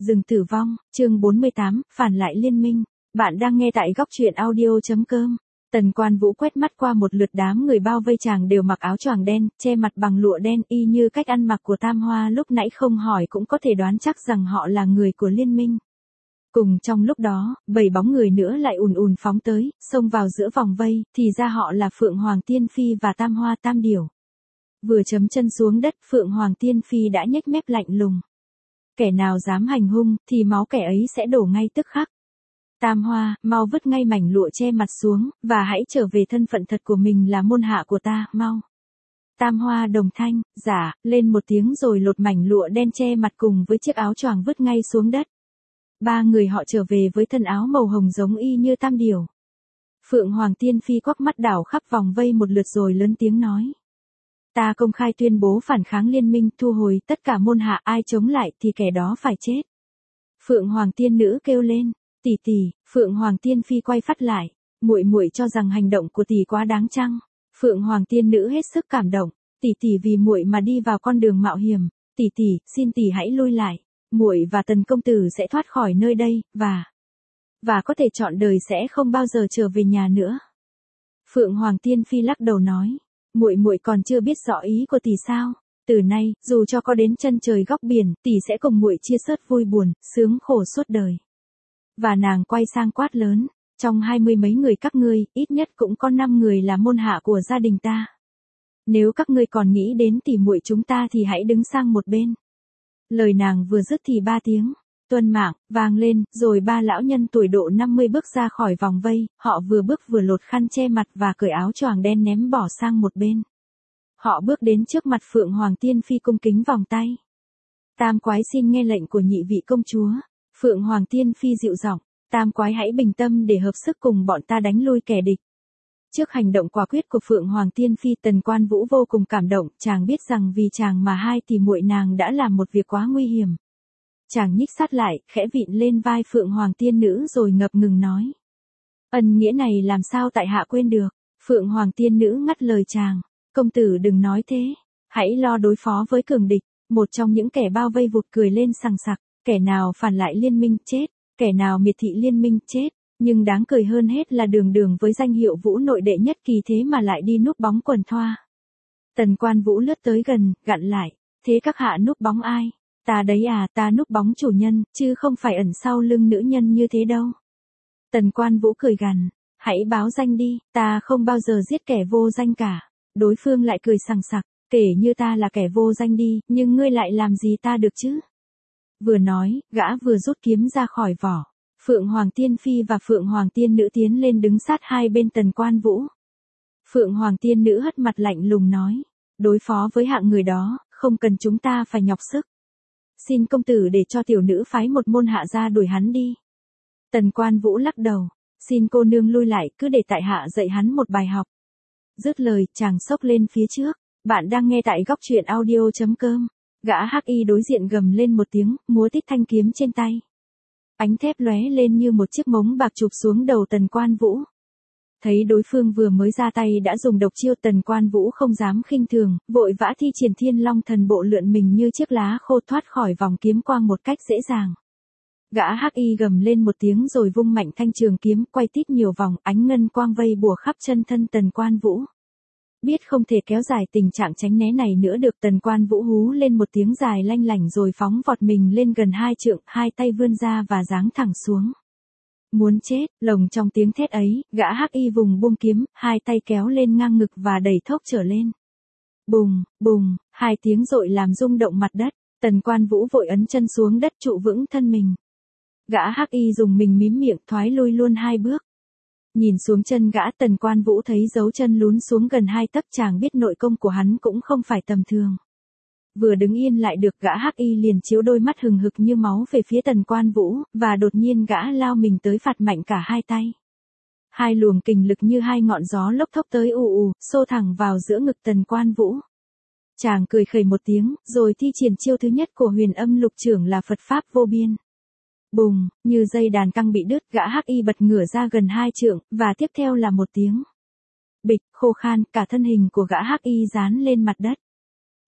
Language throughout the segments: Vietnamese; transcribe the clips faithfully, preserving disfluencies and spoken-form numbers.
Rừng tử vong, chương bốn mươi tám, phản lại liên minh. Bạn đang nghe tại góc truyện audio.com. Tần Quan Vũ quét mắt qua một lượt đám người bao vây chàng đều mặc áo choàng đen, che mặt bằng lụa đen y như cách ăn mặc của Tam Hoa lúc nãy không hỏi cũng có thể đoán chắc rằng họ là người của liên minh. Cùng trong lúc đó, bảy bóng người nữa lại ùn ùn phóng tới, xông vào giữa vòng vây, thì ra họ là Phượng Hoàng Tiên Phi và Tam Hoa Tam Điểu. Vừa chấm chân xuống đất, Phượng Hoàng Tiên Phi đã nhếch mép lạnh lùng. Kẻ nào dám hành hung, thì máu kẻ ấy sẽ đổ ngay tức khắc. Tam Hoa, mau vứt ngay mảnh lụa che mặt xuống, và hãy trở về thân phận thật của mình là môn hạ của ta, mau. Tam Hoa đồng thanh, giả, lên một tiếng rồi lột mảnh lụa đen che mặt cùng với chiếc áo choàng vứt ngay xuống đất. Ba người họ trở về với thân áo màu hồng giống y như Tam Điểu. Phượng Hoàng Tiên Phi quắc mắt đảo khắp vòng vây một lượt rồi lớn tiếng nói. Ta công khai tuyên bố phản kháng liên minh, thu hồi tất cả môn hạ, ai chống lại thì kẻ đó phải chết. Phượng Hoàng Tiên Nữ kêu lên, tỷ tỷ. Phượng Hoàng Tiên Phi quay phắt lại, muội muội cho rằng hành động của tỷ quá đáng chăng? Phượng Hoàng Tiên Nữ hết sức cảm động, tỷ tỷ vì muội mà đi vào con đường mạo hiểm, tỷ tỷ, xin tỷ hãy lui lại, muội và Tần công tử sẽ thoát khỏi nơi đây, và và có thể trọn đời sẽ không bao giờ trở về nhà nữa. Phượng Hoàng Tiên Phi lắc đầu nói, muội muội còn chưa biết rõ ý của tỷ sao? Từ nay, dù cho có đến chân trời góc biển, tỷ sẽ cùng muội chia sớt vui buồn, sướng khổ suốt đời. Và nàng quay sang quát lớn, trong hai mươi mấy người các ngươi, ít nhất cũng có năm người là môn hạ của gia đình ta. Nếu các ngươi còn nghĩ đến tỷ muội chúng ta thì hãy đứng sang một bên. Lời nàng vừa dứt thì ba tiếng tuân mạng vang lên, rồi ba lão nhân tuổi độ năm mươi bước ra khỏi vòng vây, họ vừa bước vừa lột khăn che mặt và cởi áo choàng đen ném bỏ sang một bên. Họ bước đến trước mặt Phượng Hoàng Tiên Phi cung kính vòng tay. Tam quái xin nghe lệnh của nhị vị công chúa. Phượng Hoàng Tiên Phi dịu giọng, tam quái hãy bình tâm để hợp sức cùng bọn ta đánh lui kẻ địch. Trước hành động quả quyết của Phượng Hoàng Tiên Phi, Tần Quan Vũ vô cùng cảm động, chàng biết rằng vì chàng mà hai tỷ muội nàng đã làm một việc quá nguy hiểm. Chàng nhích sát lại, khẽ vịn lên vai Phượng Hoàng Tiên Nữ rồi ngập ngừng nói. Ân nghĩa này làm sao tại hạ quên được? Phượng Hoàng Tiên Nữ ngắt lời chàng, công tử đừng nói thế, hãy lo đối phó với cường địch. Một trong những kẻ bao vây vụt cười lên sằng sặc, kẻ nào phản lại liên minh chết, kẻ nào miệt thị liên minh chết, nhưng đáng cười hơn hết là Đường Đường với danh hiệu vũ nội đệ nhất kỳ thế mà lại đi núp bóng quần thoa. Tần Quan Vũ lướt tới gần, gặn lại, thế các hạ núp bóng ai? Ta đấy à, ta núp bóng chủ nhân, chứ không phải ẩn sau lưng nữ nhân như thế đâu. Tần Quan Vũ cười gằn, hãy báo danh đi, ta không bao giờ giết kẻ vô danh cả. Đối phương lại cười sằng sặc, kể như ta là kẻ vô danh đi, nhưng ngươi lại làm gì ta được chứ? Vừa nói, gã vừa rút kiếm ra khỏi vỏ. Phượng Hoàng Tiên Phi và Phượng Hoàng Tiên Nữ tiến lên đứng sát hai bên Tần Quan Vũ. Phượng Hoàng Tiên Nữ hất mặt lạnh lùng nói, đối phó với hạng người đó, không cần chúng ta phải nhọc sức. Xin công tử để cho tiểu nữ phái một môn hạ ra đuổi hắn đi. Tần Quan Vũ lắc đầu, xin cô nương lui lại, cứ để tại hạ dạy hắn một bài học. Dứt lời, chàng xốc lên phía trước. Bạn đang nghe tại góc truyện audio.com. Gã hắc y đối diện gầm lên một tiếng, múa tít thanh kiếm trên tay. Ánh thép lóe lên như một chiếc mống bạc chụp xuống đầu Tần Quan Vũ. Thấy đối phương vừa mới ra tay đã dùng độc chiêu, Tần Quan Vũ không dám khinh thường, vội vã thi triển Thiên Long Thần Bộ lượn mình như chiếc lá khô thoát khỏi vòng kiếm quang một cách dễ dàng. Gã hắc y gầm lên một tiếng rồi vung mạnh thanh trường kiếm, quay tít nhiều vòng, ánh ngân quang vây bùa khắp chân thân Tần Quan Vũ. Biết không thể kéo dài tình trạng tránh né này nữa được, Tần Quan Vũ hú lên một tiếng dài lanh lảnh rồi phóng vọt mình lên gần hai trượng, hai tay vươn ra và giáng thẳng xuống. Muốn chết, lồng trong tiếng thét ấy, gã hắc y vùng buông kiếm, hai tay kéo lên ngang ngực và đẩy thốc trở lên. Bùng, bùng, hai tiếng rội làm rung động mặt đất, Tần Quan Vũ vội ấn chân xuống đất trụ vững thân mình. Gã hắc y dùng mình mím miệng thoái lui luôn hai bước. Nhìn xuống chân gã, Tần Quan Vũ thấy dấu chân lún xuống gần hai tấc, chàng biết nội công của hắn cũng không phải tầm thường. Vừa đứng yên lại được, gã hắc y liền chiếu đôi mắt hừng hực như máu về phía Tần Quan Vũ, và đột nhiên gã lao mình tới phạt mạnh cả hai tay. Hai luồng kình lực như hai ngọn gió lốc thốc tới ù ù, xô thẳng vào giữa ngực Tần Quan Vũ. Chàng cười khẩy một tiếng, rồi thi triển chiêu thứ nhất của Huyền Âm Lục Chưởng là Phật Pháp vô biên. Bùng, như dây đàn căng bị đứt, gã hắc y bật ngửa ra gần hai trượng, và tiếp theo là một tiếng bịch, khô khan, cả thân hình của gã hắc y dán lên mặt đất.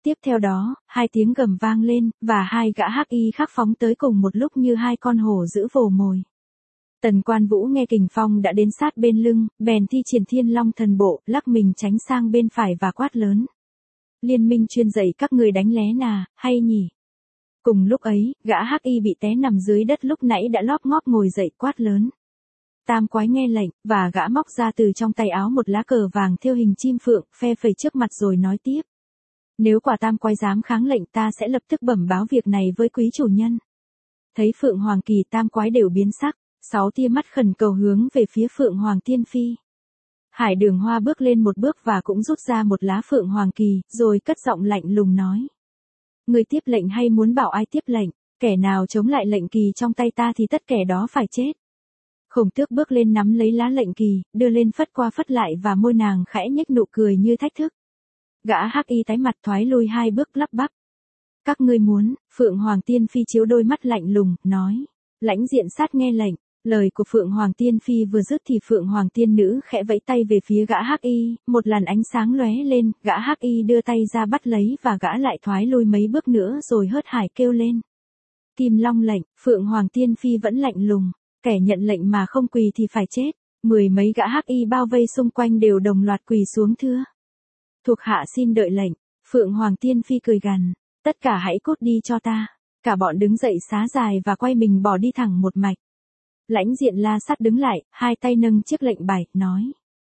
Tiếp theo đó, hai tiếng gầm vang lên, và hai gã hắc y khác phóng tới cùng một lúc như hai con hổ dữ vồ mồi. Tần Quan Vũ nghe kình phong đã đến sát bên lưng, bèn thi triển Thiên Long thần bộ, lắc mình tránh sang bên phải và quát lớn. Liên minh chuyên dạy các người đánh lé nà, hay nhỉ? Cùng lúc ấy, gã hắc y bị té nằm dưới đất lúc nãy đã lóp ngóp ngồi dậy quát lớn. Tam quái nghe lệnh, và gã móc ra từ trong tay áo một lá cờ vàng thêu hình chim phượng, phe phẩy trước mặt rồi nói tiếp. Nếu quả tam quái dám kháng lệnh ta sẽ lập tức bẩm báo việc này với quý chủ nhân. Thấy Phượng Hoàng Kỳ tam quái đều biến sắc, sáu tia mắt khẩn cầu hướng về phía Phượng Hoàng Tiên Phi. Hải Đường Hoa bước lên một bước và cũng rút ra một lá Phượng Hoàng Kỳ, rồi cất giọng lạnh lùng nói. Người tiếp lệnh hay muốn bảo ai tiếp lệnh, kẻ nào chống lại lệnh kỳ trong tay ta thì tất kẻ đó phải chết. Khổng Tước bước lên nắm lấy lá lệnh kỳ, đưa lên phất qua phất lại và môi nàng khẽ nhếch nụ cười như thách thức. Gã hắc y tái mặt thoái lui hai bước lắp bắp. Các ngươi muốn, Phượng Hoàng Tiên Phi chiếu đôi mắt lạnh lùng, nói. Lãnh diện sát nghe lệnh, lời của Phượng Hoàng Tiên Phi vừa dứt thì Phượng Hoàng Tiên Nữ khẽ vẫy tay về phía gã hắc y, một làn ánh sáng lóe lên, gã hắc y đưa tay ra bắt lấy và gã lại thoái lui mấy bước nữa rồi hớt hải kêu lên. Kim Long lệnh, Phượng Hoàng Tiên Phi vẫn lạnh lùng, kẻ nhận lệnh mà không quỳ thì phải chết. Mười mấy gã hắc y bao vây xung quanh đều đồng loạt quỳ xuống thưa. Thuộc hạ xin đợi lệnh, Phượng Hoàng Tiên Phi cười gằn, tất cả hãy cút đi cho ta. Cả bọn đứng dậy xá dài và quay mình bỏ đi thẳng một mạch. Lãnh Diện La Sát đứng lại, hai tay nâng chiếc lệnh bài, nói.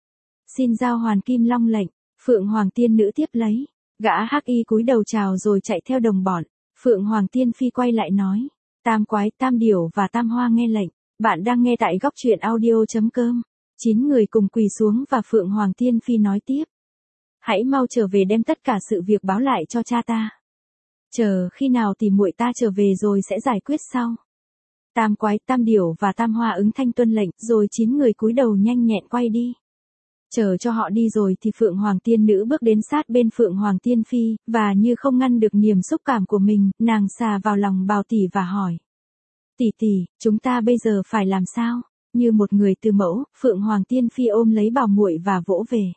Xin giao hoàn Kim Long lệnh, Phượng Hoàng Tiên Nữ tiếp lấy. Gã hắc y cúi đầu chào rồi chạy theo đồng bọn. Phượng Hoàng Tiên Phi quay lại nói. Tam quái, tam điểu và tam hoa nghe lệnh. Bạn đang nghe tại góc truyện audio chấm com. Chín người cùng quỳ xuống và Phượng Hoàng Tiên Phi nói tiếp. Hãy mau trở về đem tất cả sự việc báo lại cho cha ta. Chờ khi nào thì muội ta trở về rồi sẽ giải quyết sau. Tam quái, tam điểu và tam hoa ứng thanh tuân lệnh, rồi chín người cúi đầu nhanh nhẹn quay đi. Chờ cho họ đi rồi thì Phượng Hoàng Tiên Nữ bước đến sát bên Phượng Hoàng Tiên Phi, và như không ngăn được niềm xúc cảm của mình, nàng xà vào lòng Bào tỷ và hỏi. Tỷ tỷ, chúng ta bây giờ phải làm sao? Như một người từ mẫu, Phượng Hoàng Tiên Phi ôm lấy Bào muội và vỗ về.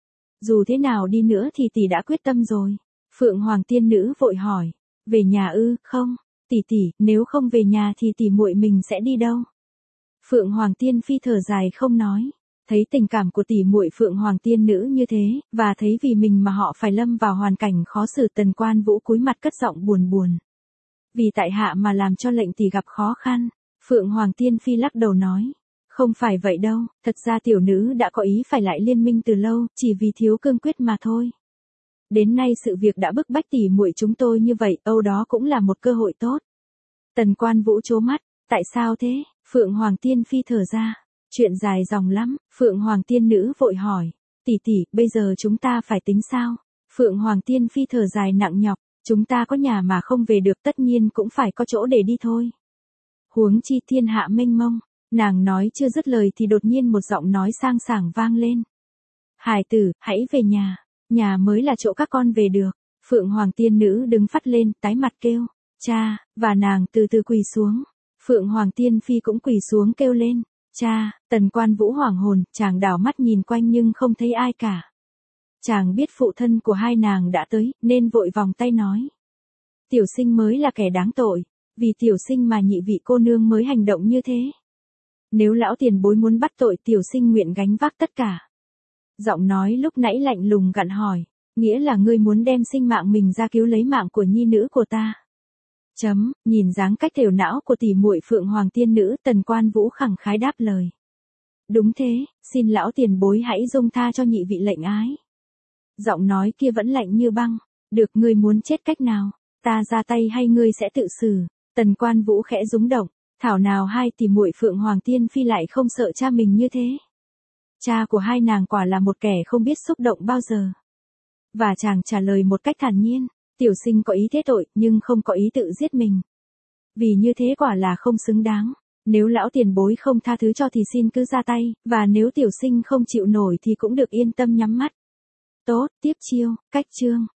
Dù thế nào đi nữa thì tỷ đã quyết tâm rồi. Phượng Hoàng Tiên Nữ vội hỏi. Về nhà ư, không? Tỷ tỷ, nếu không về nhà thì tỷ muội mình sẽ đi đâu? Phượng Hoàng Tiên Phi thở dài không nói. Thấy tình cảm của tỷ muội Phượng Hoàng Tiên Nữ như thế, và thấy vì mình mà họ phải lâm vào hoàn cảnh khó xử, Tần Quan Vũ cúi mặt cất giọng buồn buồn. Vì tại hạ mà làm cho lệnh tỷ gặp khó khăn. Phượng Hoàng Tiên Phi lắc đầu nói. Không phải vậy đâu, thật ra tiểu nữ đã có ý phải lại liên minh từ lâu, chỉ vì thiếu cương quyết mà thôi. Đến nay sự việc đã bức bách tỷ muội chúng tôi như vậy, âu đó cũng là một cơ hội tốt. Tần Quan Vũ trố mắt, tại sao thế? Phượng Hoàng Tiên Phi thở ra. Chuyện dài dòng lắm, Phượng Hoàng Tiên Nữ vội hỏi. Tỷ tỷ, bây giờ chúng ta phải tính sao? Phượng Hoàng Tiên Phi thở dài nặng nhọc, chúng ta có nhà mà không về được tất nhiên cũng phải có chỗ để đi thôi. Huống chi thiên hạ mênh mông. Nàng nói chưa dứt lời thì đột nhiên một giọng nói sang sảng vang lên. Hải tử, hãy về nhà. Nhà mới là chỗ các con về được. Phượng Hoàng Tiên Nữ đứng phắt lên, tái mặt kêu. Cha, và nàng từ từ quỳ xuống. Phượng Hoàng Tiên Phi cũng quỳ xuống kêu lên. Cha, Tần Quan Vũ hoảng hồn, chàng đảo mắt nhìn quanh nhưng không thấy ai cả. Chàng biết phụ thân của hai nàng đã tới, nên vội vòng tay nói. Tiểu sinh mới là kẻ đáng tội, vì tiểu sinh mà nhị vị cô nương mới hành động như thế. Nếu lão tiền bối muốn bắt tội tiểu sinh nguyện gánh vác tất cả. Giọng nói lúc nãy lạnh lùng gặn hỏi, nghĩa là ngươi muốn đem sinh mạng mình ra cứu lấy mạng của nhi nữ của ta. Chấm, nhìn dáng cách thều não của tỷ muội Phượng Hoàng Tiên Nữ, Tần Quan Vũ khẳng khái đáp lời. Đúng thế, xin lão tiền bối hãy dung tha cho nhị vị lệnh ái. Giọng nói kia vẫn lạnh như băng, được ngươi muốn chết cách nào, ta ra tay hay ngươi sẽ tự xử. Tần Quan Vũ khẽ rúng động, thảo nào hai tỷ muội Phượng Hoàng Tiên Phi lại không sợ cha mình như thế. Cha của hai nàng quả là một kẻ không biết xúc động bao giờ. Và chàng trả lời một cách thản nhiên, tiểu sinh có ý thế tội nhưng không có ý tự giết mình. Vì như thế quả là không xứng đáng. Nếu lão tiền bối không tha thứ cho thì xin cứ ra tay, và nếu tiểu sinh không chịu nổi thì cũng được yên tâm nhắm mắt. Tốt, tiếp chiêu, cách chương.